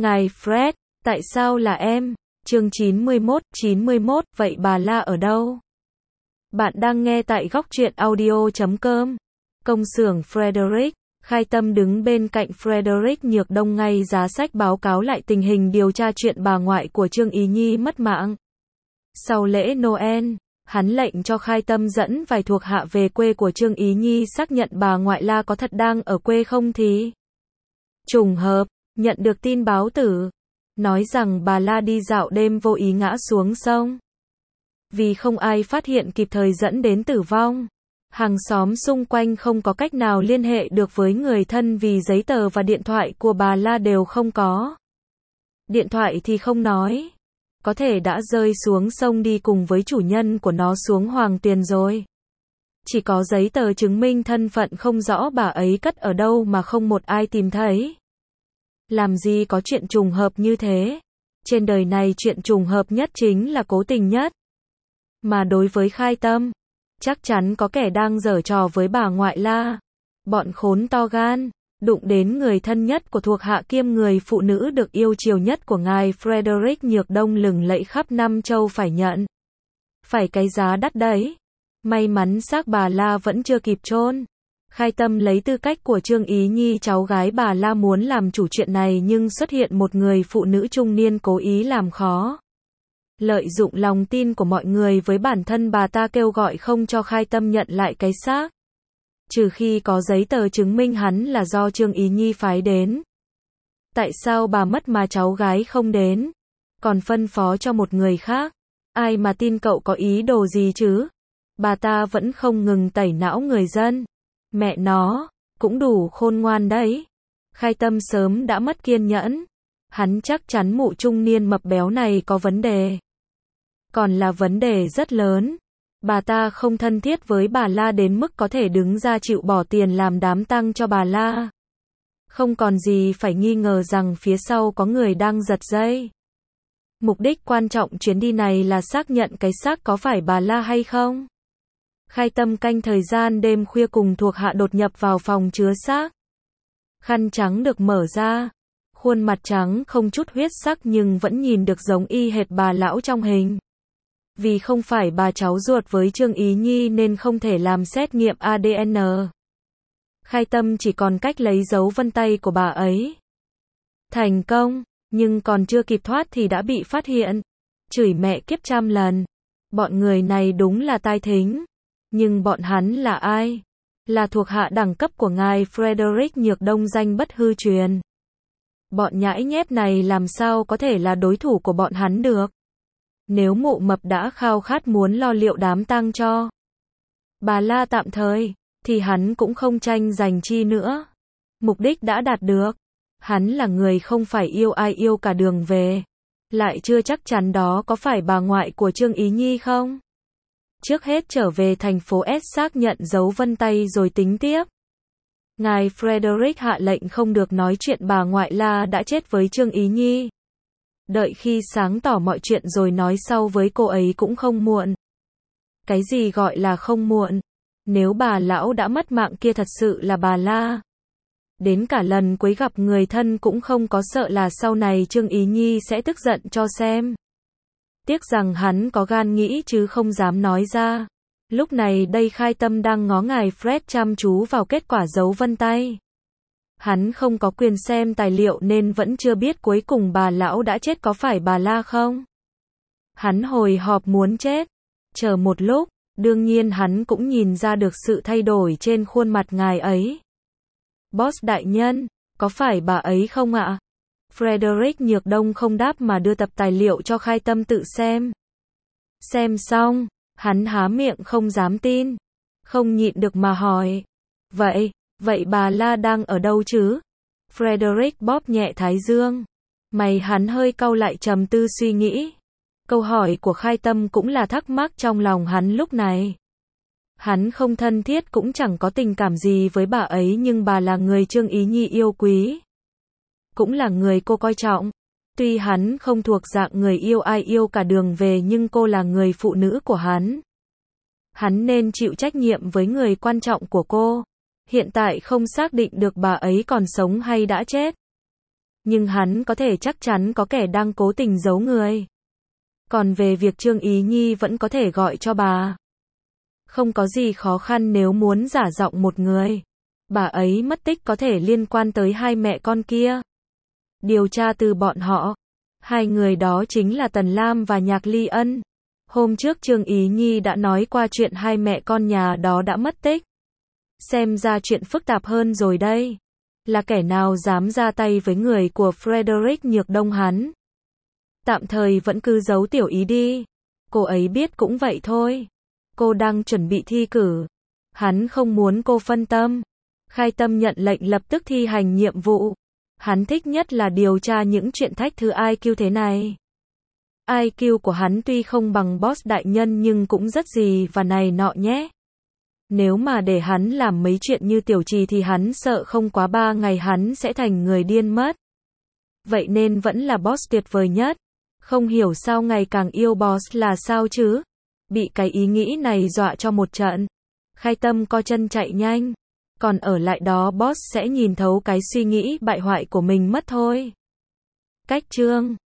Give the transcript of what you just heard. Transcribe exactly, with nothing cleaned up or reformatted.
Ngài Fred, tại sao là em? Chương chín mươi mốt, chín mươi mốt, vậy bà La ở đâu? Bạn đang nghe tại góc truyện audio chấm com. Công xưởng Frederick, Khai Tâm đứng bên cạnh Frederick Nhược Đông ngay giá sách báo cáo lại tình hình điều tra chuyện bà ngoại của Trương Ý Nhi mất mạng. Sau lễ Noel, hắn lệnh cho Khai Tâm dẫn vài thuộc hạ về quê của Trương Ý Nhi xác nhận bà ngoại La có thật đang ở quê không thì. Trùng hợp, nhận được tin báo tử, nói rằng bà La đi dạo đêm vô ý ngã xuống sông. Vì không ai phát hiện kịp thời dẫn đến tử vong. Hàng xóm xung quanh không có cách nào liên hệ được với người thân vì giấy tờ và điện thoại của bà La đều không có. Điện thoại thì không nói. Có thể đã rơi xuống sông đi cùng với chủ nhân của nó xuống Hoàng Tuyền rồi. Chỉ có giấy tờ chứng minh thân phận không rõ bà ấy cất ở đâu mà không một ai tìm thấy. Làm gì có chuyện trùng hợp như thế. Trên đời này chuyện trùng hợp nhất chính là cố tình nhất. Mà đối với Khai Tâm, chắc chắn có kẻ đang giở trò với bà ngoại La. Bọn khốn to gan, đụng đến người thân nhất của thuộc hạ kiêm người phụ nữ được yêu chiều nhất của ngài Frederick Nhược Đông lừng lẫy khắp năm châu phải nhận. Phải cái giá đắt đấy. May mắn xác bà La vẫn chưa kịp chôn. Khai Tâm lấy tư cách của Trương Ý Nhi cháu gái bà La muốn làm chủ chuyện này nhưng xuất hiện một người phụ nữ trung niên cố ý làm khó. Lợi dụng lòng tin của mọi người với bản thân bà ta kêu gọi không cho Khai Tâm nhận lại cái xác. Trừ khi có giấy tờ chứng minh hắn là do Trương Ý Nhi phái đến. Tại sao bà mất mà cháu gái không đến? Còn phân phó cho một người khác. Ai mà tin cậu có ý đồ gì chứ? Bà ta vẫn không ngừng tẩy não người dân. Mẹ nó, cũng đủ khôn ngoan đấy. Khai Tâm sớm đã mất kiên nhẫn. Hắn chắc chắn mụ trung niên mập béo này có vấn đề. Còn là vấn đề rất lớn. Bà ta không thân thiết với bà La đến mức có thể đứng ra chịu bỏ tiền làm đám tang cho bà La. Không còn gì phải nghi ngờ rằng phía sau có người đang giật dây. Mục đích quan trọng chuyến đi này là xác nhận cái xác có phải bà La hay không. Khai Tâm canh thời gian đêm khuya cùng thuộc hạ đột nhập vào phòng chứa xác. Khăn trắng được mở ra. Khuôn mặt trắng không chút huyết sắc nhưng vẫn nhìn được giống y hệt bà lão trong hình. Vì không phải bà cháu ruột với Trương Ý Nhi nên không thể làm xét nghiệm a đê en. Khai Tâm chỉ còn cách lấy dấu vân tay của bà ấy. Thành công, nhưng còn chưa kịp thoát thì đã bị phát hiện. Chửi mẹ kiếp trăm lần. Bọn người này đúng là tai thính. Nhưng bọn hắn là ai? Là thuộc hạ đẳng cấp của ngài Frederick Nhược Đông danh bất hư truyền. Bọn nhãi nhép này làm sao có thể là đối thủ của bọn hắn được? Nếu mụ mập đã khao khát muốn lo liệu đám tang cho bà La tạm thời, thì hắn cũng không tranh giành chi nữa. Mục đích đã đạt được. Hắn là người không phải yêu ai yêu cả đường về. Lại chưa chắc chắn đó có phải bà ngoại của Trương Ý Nhi không? Trước hết trở về thành phố S xác nhận dấu vân tay rồi tính tiếp. Ngài Frederick hạ lệnh không được nói chuyện bà ngoại La đã chết với Trương Ý Nhi. Đợi khi sáng tỏ mọi chuyện rồi nói sau với cô ấy cũng không muộn. Cái gì gọi là không muộn? Nếu bà lão đã mất mạng kia thật sự là bà La. Đến cả lần cuối gặp người thân cũng không có sợ là sau này Trương Ý Nhi sẽ tức giận cho xem. Tiếc rằng hắn có gan nghĩ chứ không dám nói ra. Lúc này đây Khai Tâm đang ngó ngài Fred chăm chú vào kết quả dấu vân tay. Hắn không có quyền xem tài liệu nên vẫn chưa biết cuối cùng bà lão đã chết có phải bà La không. Hắn hồi hộp muốn chết. Chờ một lúc, đương nhiên hắn cũng nhìn ra được sự thay đổi trên khuôn mặt ngài ấy. Boss đại nhân, có phải bà ấy không ạ? Frederick Nhược Đông không đáp mà đưa tập tài liệu cho Khai Tâm tự xem. Xem xong, hắn há miệng không dám tin. Không nhịn được mà hỏi. Vậy, vậy bà La đang ở đâu chứ? Frederick bóp nhẹ thái dương. Mày hắn hơi cau lại trầm tư suy nghĩ. Câu hỏi của Khai Tâm cũng là thắc mắc trong lòng hắn lúc này. Hắn không thân thiết cũng chẳng có tình cảm gì với bà ấy nhưng bà là người Trương Ý Nhi yêu quý. Cũng là người cô coi trọng. Tuy hắn không thuộc dạng người yêu ai yêu cả đường về nhưng cô là người phụ nữ của hắn. Hắn nên chịu trách nhiệm với người quan trọng của cô. Hiện tại không xác định được bà ấy còn sống hay đã chết. Nhưng hắn có thể chắc chắn có kẻ đang cố tình giấu người. Còn về việc Trương Ý Nhi vẫn có thể gọi cho bà. Không có gì khó khăn nếu muốn giả giọng một người. Bà ấy mất tích có thể liên quan tới hai mẹ con kia. Điều tra từ bọn họ. Hai người đó chính là Tần Lam và Nhạc Ly Ân. Hôm trước Trương Ý Nhi đã nói qua chuyện hai mẹ con nhà đó đã mất tích. Xem ra chuyện phức tạp hơn rồi đây. Là kẻ nào dám ra tay với người của Frederick Nhược Đông hắn? Tạm thời vẫn cứ giấu Tiểu Ý đi. Cô ấy biết cũng vậy thôi. Cô đang chuẩn bị thi cử. Hắn không muốn cô phân tâm. Khai Tâm nhận lệnh lập tức thi hành nhiệm vụ. Hắn thích nhất là điều tra những chuyện thách thức i kiu thế này. i kiu của hắn tuy không bằng boss đại nhân nhưng cũng rất gì và này nọ nhé. Nếu mà để hắn làm mấy chuyện như Tiểu Trì thì hắn sợ không quá ba ngày hắn sẽ thành người điên mất. Vậy nên vẫn là boss tuyệt vời nhất. Không hiểu sao ngày càng yêu boss là sao chứ. Bị cái ý nghĩ này dọa cho một trận. Khai Tâm co chân chạy nhanh. Còn ở lại đó boss sẽ nhìn thấu cái suy nghĩ bại hoại của mình mất thôi. Cách chương